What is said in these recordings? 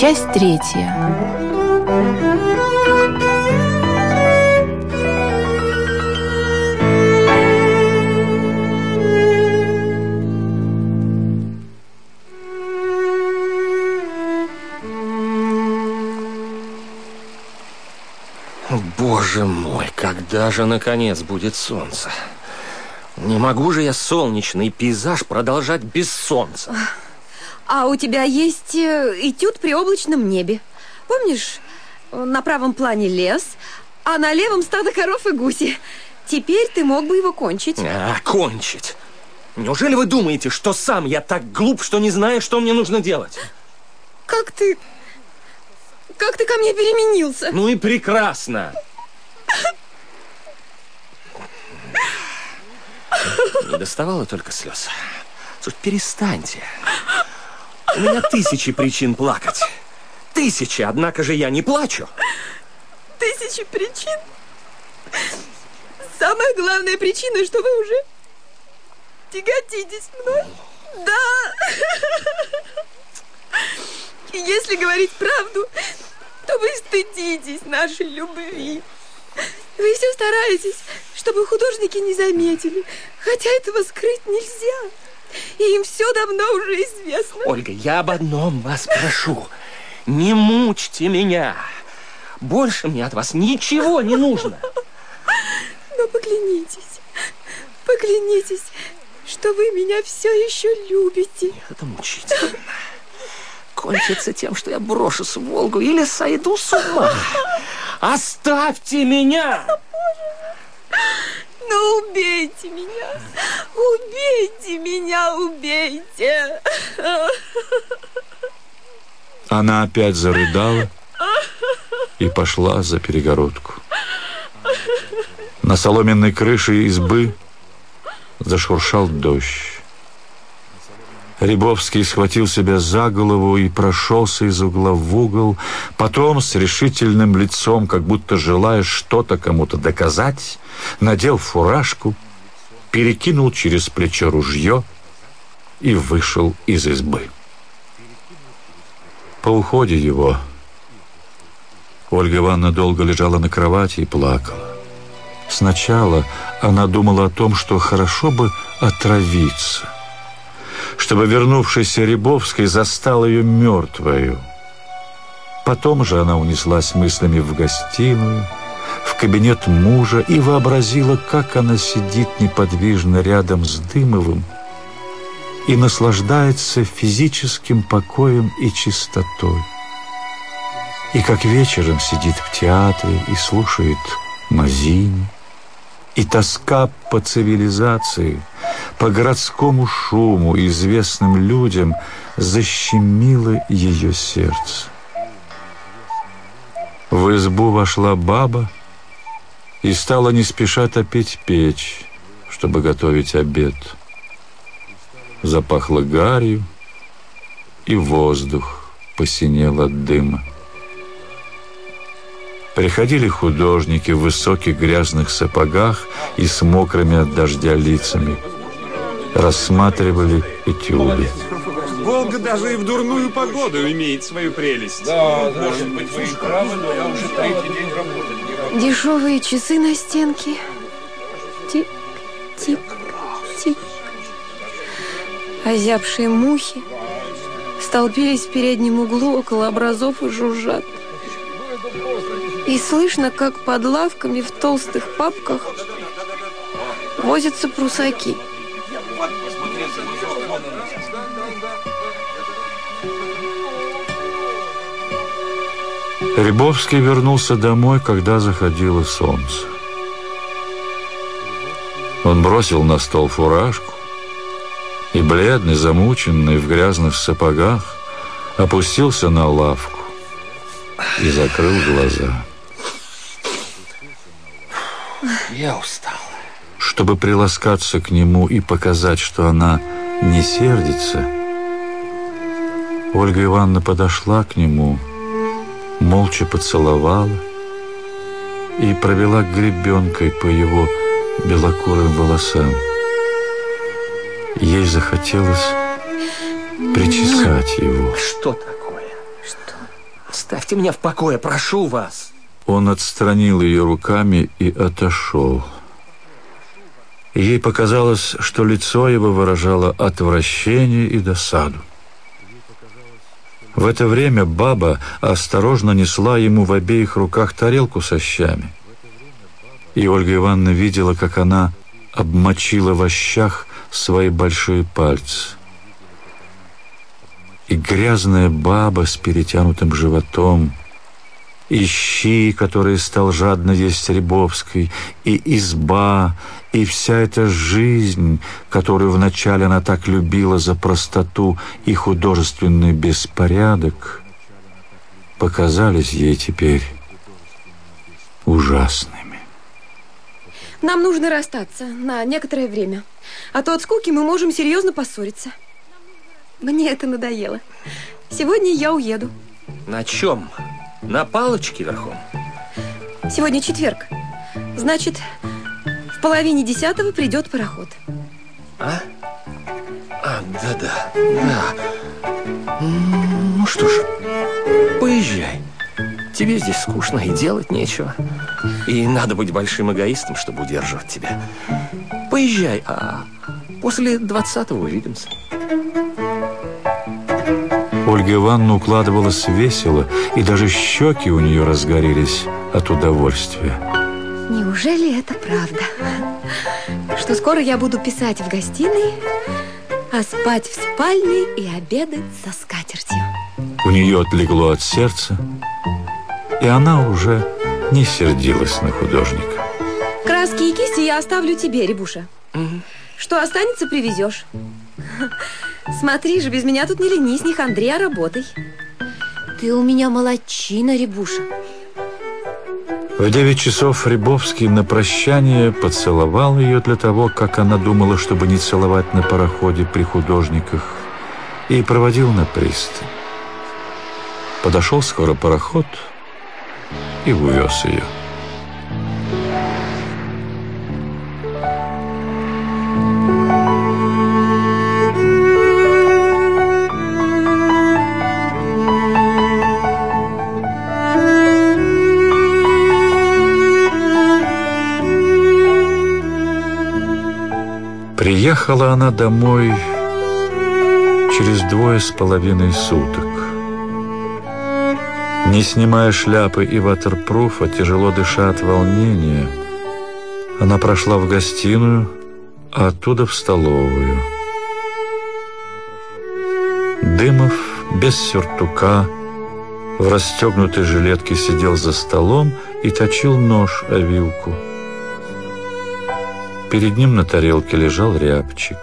Часть 3. Боже мой, когда же наконец будет солнце? Не могу же я солнечный пейзаж продолжать без солнца. А у тебя есть этюд при облачном небе. Помнишь, на правом плане лес, а на левом стадо коров и гуси. Теперь ты мог бы его кончить. Кончить? Неужели вы думаете, что сам я так глуп, что не знаю, что мне нужно делать? Как ты ко мне переменился? Ну и прекрасно. Не доставало только слез. Слушай, перестаньте. У меня тысячи причин плакать. Тысячи, однако же я не плачу. Тысячи причин? Самая главная причина, что вы уже тяготитесь мной. Да. И если говорить правду, то вы стыдитесь нашей любви. Вы все стараетесь, чтобы художники не заметили, хотя этого скрыть нельзя. И им все давно уже известно. Ольга, я об одном вас прошу. Не мучьте меня. Больше мне от вас ничего не нужно. Но поклянитесь, что вы меня все еще любите. Это мучительно. Кончится тем, что я брошусь в Волгу или сойду с ума. Оставьте меня! Ну, убейте меня! Убейте меня, убейте! Она опять зарыдала и пошла за перегородку. На соломенной крыше избы зашуршал дождь. Рябовский схватил себя за голову и прошелся из угла в угол. Потом с решительным лицом, как будто желая что-то кому-то доказать, надел фуражку, перекинул через плечо ружье и вышел из избы. По уходе его Ольга Ивановна долго лежала на кровати и плакала. Сначала она думала о том, что хорошо бы отравиться, чтобы вернувшийся Рябовский застал ее мертвою. Потом же она унеслась мыслями в гостиную, в кабинет мужа и вообразила, как она сидит неподвижно рядом с Дымовым и наслаждается физическим покоем и чистотой. И как вечером сидит в театре и слушает Мазини, и тоска по цивилизации, по городскому шуму и известным людям защемила ее сердце. В избу вошла баба и стала не спеша топить печь, чтобы готовить обед. Запахло гарью, и воздух посинел от дыма. Приходили художники в высоких грязных сапогах и с мокрыми от дождя лицами. Рассматривали этюды. Волга даже и в дурную погоду имеет свою прелесть. Да, может быть, вы и правы, но я уже третий день работать не могу. Дешевые часы на стенке. Тик-тик-тик. Озябшие мухи столпились в переднем углу около образов и жужжат. И слышно, как под лавками в толстых папках возятся прусаки. Рябовский вернулся домой, когда заходило солнце. Он бросил на стол фуражку и, бледный, замученный, в грязных сапогах, опустился на лавку и закрыл глаза. Я устал. Чтобы приласкаться к нему и показать, что она не сердится, Ольга Ивановна подошла к нему, молча поцеловала и провела гребенкой по его белокурым волосам. Ей захотелось причесать его. Что такое? Оставьте меня в покое, прошу вас. Он отстранил ее руками и отошел. Ей показалось, что лицо его выражало отвращение и досаду. В это время баба осторожно несла ему в обеих руках тарелку со щами. И Ольга Ивановна видела, как она обмочила в щах свои большие пальцы. И грязная баба с перетянутым животом, и щи, которые стал жадно есть Рябовский, и изба, и вся эта жизнь, которую вначале она так любила за простоту и художественный беспорядок, показались ей теперь ужасными. Нам нужно расстаться на некоторое время, а то от скуки мы можем серьезно поссориться. Мне это надоело. Сегодня я уеду. На чем? На палочке верхом? Сегодня четверг. Значит, в 9:30 придет пароход. А? Да. Ну что ж, поезжай. Тебе здесь скучно и делать нечего. И надо быть большим эгоистом, чтобы удерживать тебя. Поезжай, а после 20-го увидимся. Ольга Ивановна укладывалась весело, и даже щеки у нее разгорелись от удовольствия. Неужели это правда? Что скоро я буду писать в гостиной, а спать в спальне и обедать за скатертью. У нее отлегло от сердца, и она уже не сердилась на художника. Краски и кисти я оставлю тебе, Рябуша. Что останется, привезешь. Смотри же, без меня тут не ленись, не хандри, а работай. Ты у меня молодчина, Рябуша. В 9 часов Рябовский на прощание поцеловал ее для того, как она думала, чтобы не целовать на пароходе при художниках, и проводил на пристань. Подошел скоро пароход и увез ее. Приехала она домой через 2,5 суток. Не снимая шляпы и ватерпруфа, тяжело дыша от волнения, она прошла в гостиную, а оттуда в столовую. Дымов без сюртука, в расстегнутой жилетке сидел за столом и точил нож о вилку. Перед ним на тарелке лежал рябчик.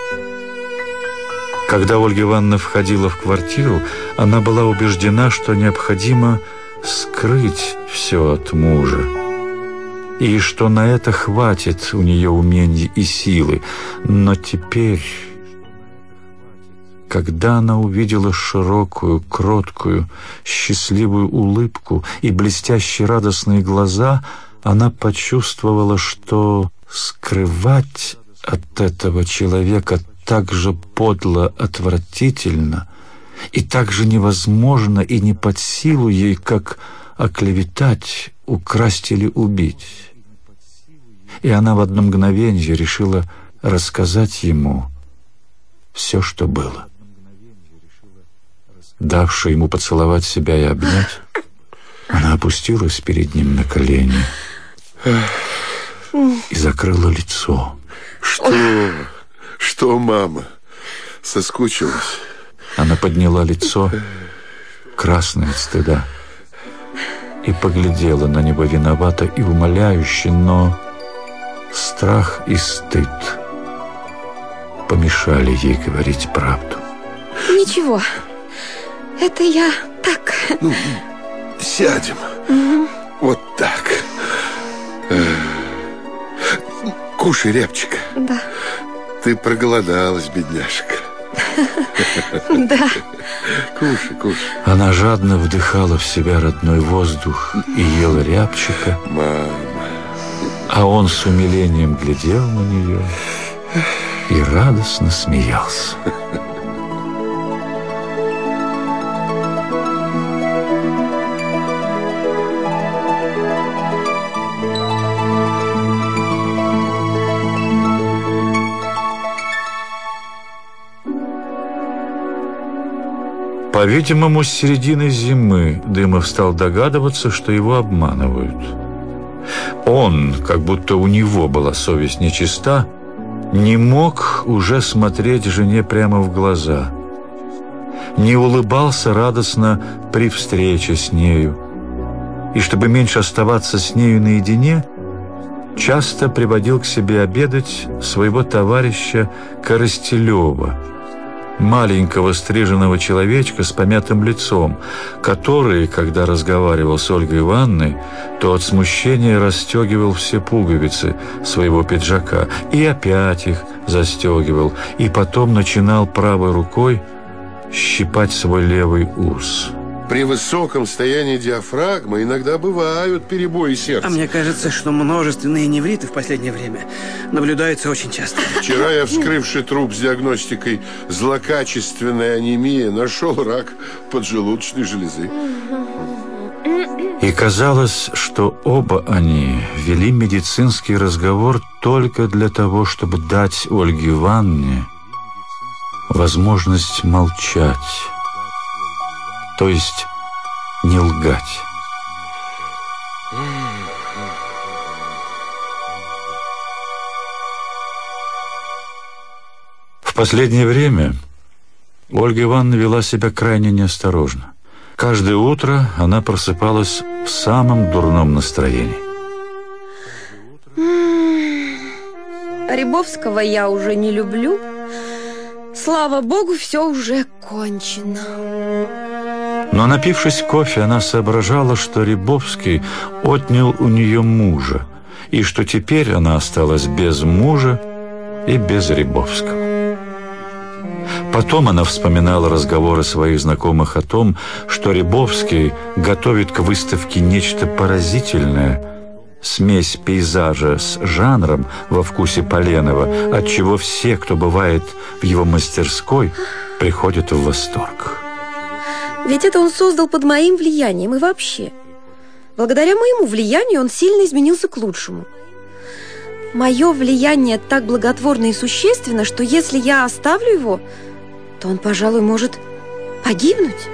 Когда Ольга Ивановна входила в квартиру, она была убеждена, что необходимо скрыть все от мужа, и что на это хватит у нее умения и силы. Но теперь, когда она увидела широкую, кроткую, счастливую улыбку и блестящие радостные глаза, она почувствовала, что скрывать от этого человека так же подло, отвратительно и так же невозможно и не под силу ей, как оклеветать, украсть или убить. И она в одно мгновенье решила рассказать ему все, что было. Давши ему поцеловать себя и обнять, она опустилась перед ним на колени и закрыла лицо. Что, мама? Соскучилась? Она подняла лицо, красное от стыда, и поглядела на него виновато и умоляюще, но страх и стыд помешали ей говорить правду. Ничего, это я так. Ну, сядем. Вот так. Кушай, рябчик. Да. Ты проголодалась, бедняжка. Да. Кушай, кушай. Она жадно вдыхала в себя родной воздух и ела рябчика. Мама. А он с умилением глядел на нее и радостно смеялся. По-видимому, с середины зимы Дымов стал догадываться, что его обманывают. Он, как будто у него была совесть нечиста, не мог уже смотреть жене прямо в глаза, не улыбался радостно при встрече с нею, и, чтобы меньше оставаться с нею наедине, часто приводил к себе обедать своего товарища Коростелева, маленького стриженного человечка с помятым лицом, который, когда разговаривал с Ольгой Ивановной, то от смущения расстегивал все пуговицы своего пиджака и опять их застегивал, и потом начинал правой рукой щипать свой левый ус. При высоком состоянии диафрагмы иногда бывают перебои сердца. А мне кажется, что множественные невриты в последнее время наблюдаются очень часто. Вчера я, вскрывший труп с диагностикой злокачественной анемии, нашел рак поджелудочной железы. И казалось, что оба они вели медицинский разговор только для того, чтобы дать Ольге Ивановне возможность молчать, то есть не лгать. В последнее время Ольга Ивановна вела себя крайне неосторожно. Каждое утро она просыпалась в самом дурном настроении. Рябовского я уже не люблю. Слава богу, все уже кончено. Но, напившись кофе, она соображала, что Рябовский отнял у нее мужа, и что теперь она осталась без мужа и без Рябовского. Потом она вспоминала разговоры своих знакомых о том, что Рябовский готовит к выставке нечто поразительное, смесь пейзажа с жанром во вкусе Поленова, отчего все, кто бывает в его мастерской, приходят в восторг. Ведь это он создал под моим влиянием и вообще. Благодаря моему влиянию он сильно изменился к лучшему. Мое влияние так благотворно и существенно, что если я оставлю его, то он, пожалуй, может погибнуть.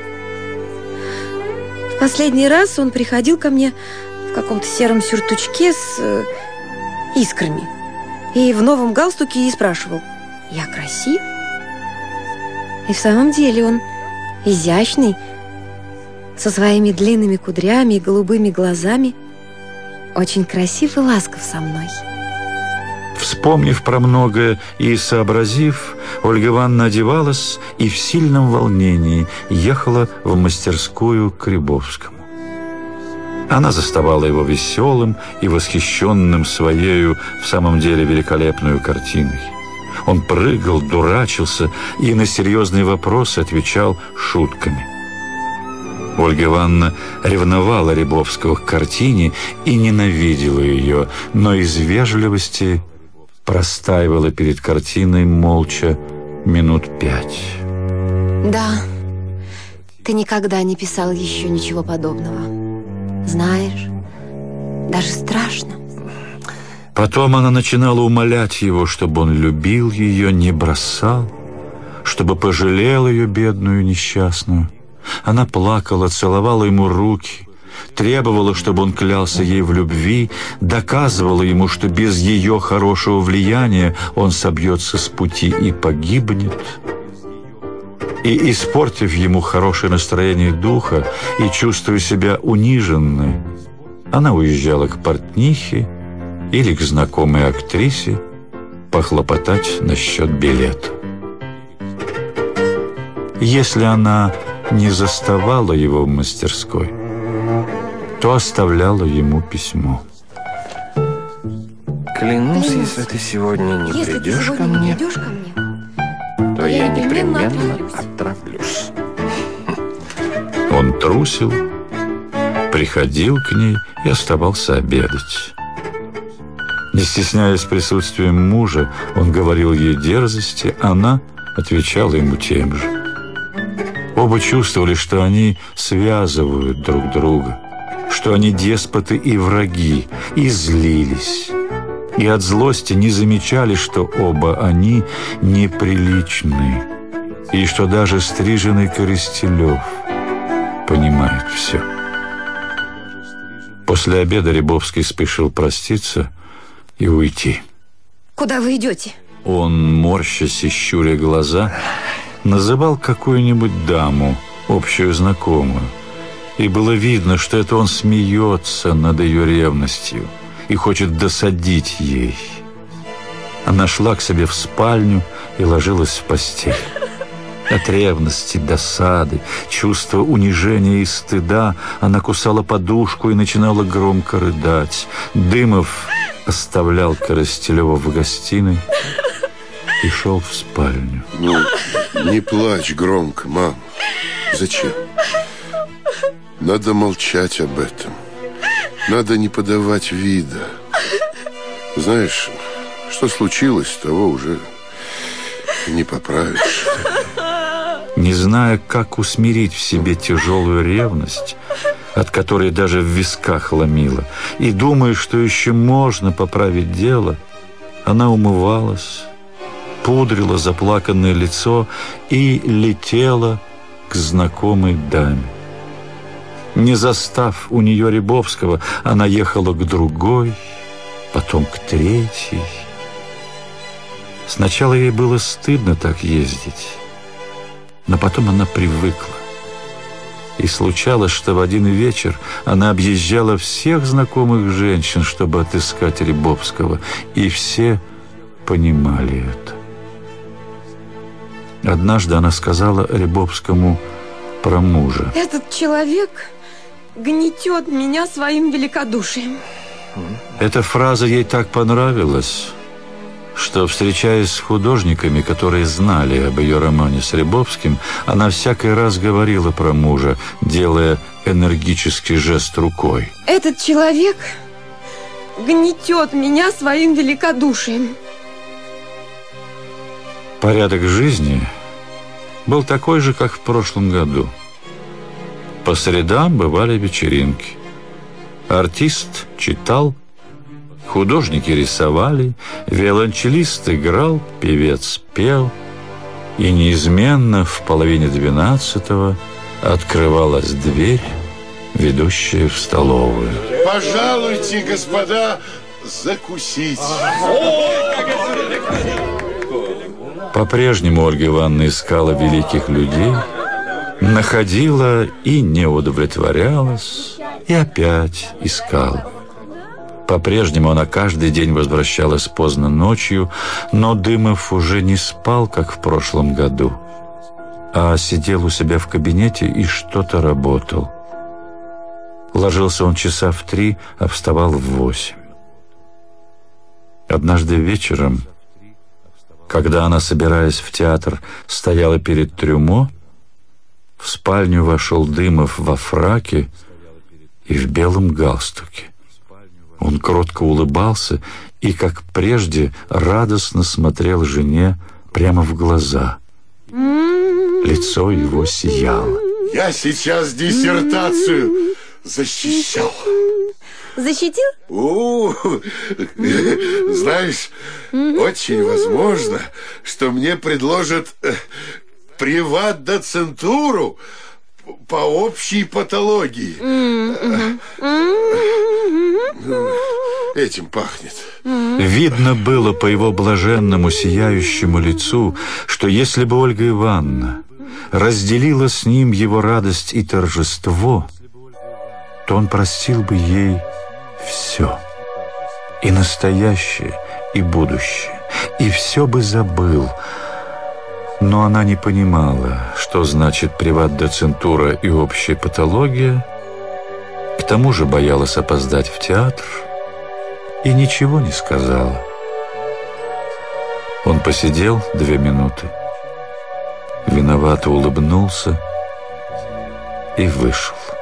В последний раз он приходил ко мне в каком-то сером сюртучке с искрами и в новом галстуке и спрашивал: «Я красив?» И в самом деле он изящный, со своими длинными кудрями и голубыми глазами, очень красив и ласков со мной. Вспомнив про многое и сообразив, Ольга Ивановна одевалась и в сильном волнении ехала в мастерскую к Рябовскому. Она заставала его веселым и восхищенным своею в самом деле великолепную картиной. Он прыгал, дурачился и на серьезные вопросы отвечал шутками. Ольга Ивановна ревновала Рябовского к картине и ненавидела ее, но из вежливости простаивала перед картиной молча минут 5. Да, ты никогда не писал еще ничего подобного. Знаешь, даже страшно. Потом она начинала умолять его, чтобы он любил ее, не бросал, чтобы пожалел ее, бедную несчастную. Она плакала, целовала ему руки, требовала, чтобы он клялся ей в любви, доказывала ему, что без ее хорошего влияния он собьется с пути и погибнет. И, испортив ему хорошее настроение духа и чувствуя себя униженной, она уезжала к портнихе или к знакомой актрисе похлопотать насчет билета. Если она не заставала его в мастерской, то оставляла ему письмо. Клянусь, если ты сегодня не придешь ко мне, то я непременно отравлюсь. Он трусил, приходил к ней и оставался обедать. Не стесняясь присутствием мужа, он говорил ей дерзости, она отвечала ему тем же. Оба чувствовали, что они связывают друг друга, что они деспоты и враги, и злились. И от злости не замечали, что оба они неприличны. и что даже стриженный Коростелев понимает все. После обеда Рябовский спешил проститься и уйти. Куда вы идете? Он, морщась и щуря глаза, называл какую-нибудь даму, общую знакомую. И было видно, что это он смеется над ее ревностью и хочет досадить ей. Она шла к себе в спальню и ложилась в постель. От ревности, досады, чувства унижения и стыда она кусала подушку и начинала громко рыдать. Дымов оставлял Коростелева в гостиной и шел в спальню. Ну, не плачь громко, мам. Зачем? Надо молчать об этом. Надо не подавать вида. Знаешь, что случилось, того уже не поправишь. Не зная, как усмирить в себе тяжелую ревность, от которой даже в висках ломило, и думая, что еще можно поправить дело, она умывалась, пудрила заплаканное лицо и летела к знакомой даме. Не застав у нее Рябовского, она ехала к другой, потом к третьей. Сначала ей было стыдно так ездить, но потом она привыкла. И случалось, что в один вечер она объезжала всех знакомых женщин, чтобы отыскать Рябовского, и все понимали это. Однажды она сказала Рябовскому про мужа. Этот человек гнетет меня своим великодушием. Эта фраза ей так понравилась, что, встречаясь с художниками, которые знали об ее романе с Рябовским, она всякий раз говорила про мужа, делая энергический жест рукой. Этот человек гнетет меня своим великодушием. Порядок жизни был такой же, как в прошлом году. По средам бывали вечеринки. Артист читал, художники рисовали, виолончелист играл, певец пел. И неизменно в половине 12-го открывалась дверь, ведущая в столовую. Пожалуйте, господа, закусить. По-прежнему Ольга Ивановна искала великих людей, находила и не удовлетворялась, и опять искала. По-прежнему она каждый день возвращалась поздно ночью, но Дымов уже не спал, как в прошлом году, а сидел у себя в кабинете и что-то работал. Ложился он часа в 3, а вставал в 8. Однажды вечером, когда она, собираясь в театр, стояла перед трюмо, в спальню вошел Дымов во фраке и в белом галстуке. Он кротко улыбался и, как прежде, радостно смотрел жене прямо в глаза. Лицо его сияло. Я сейчас диссертацию защищал. Защитил? Знаешь, очень возможно, что мне предложат приват-доцентуру по общей патологии. Этим пахнет. Видно было по его блаженному сияющему лицу, что если бы Ольга Ивановна разделила с ним его радость и торжество, то он простил бы ей все, и настоящее, и будущее, и все бы забыл. Но она не понимала, что значит приват-доцентура и общая патология, к тому же боялась опоздать в театр и ничего не сказала. Он посидел 2 минуты, виновато улыбнулся и вышел.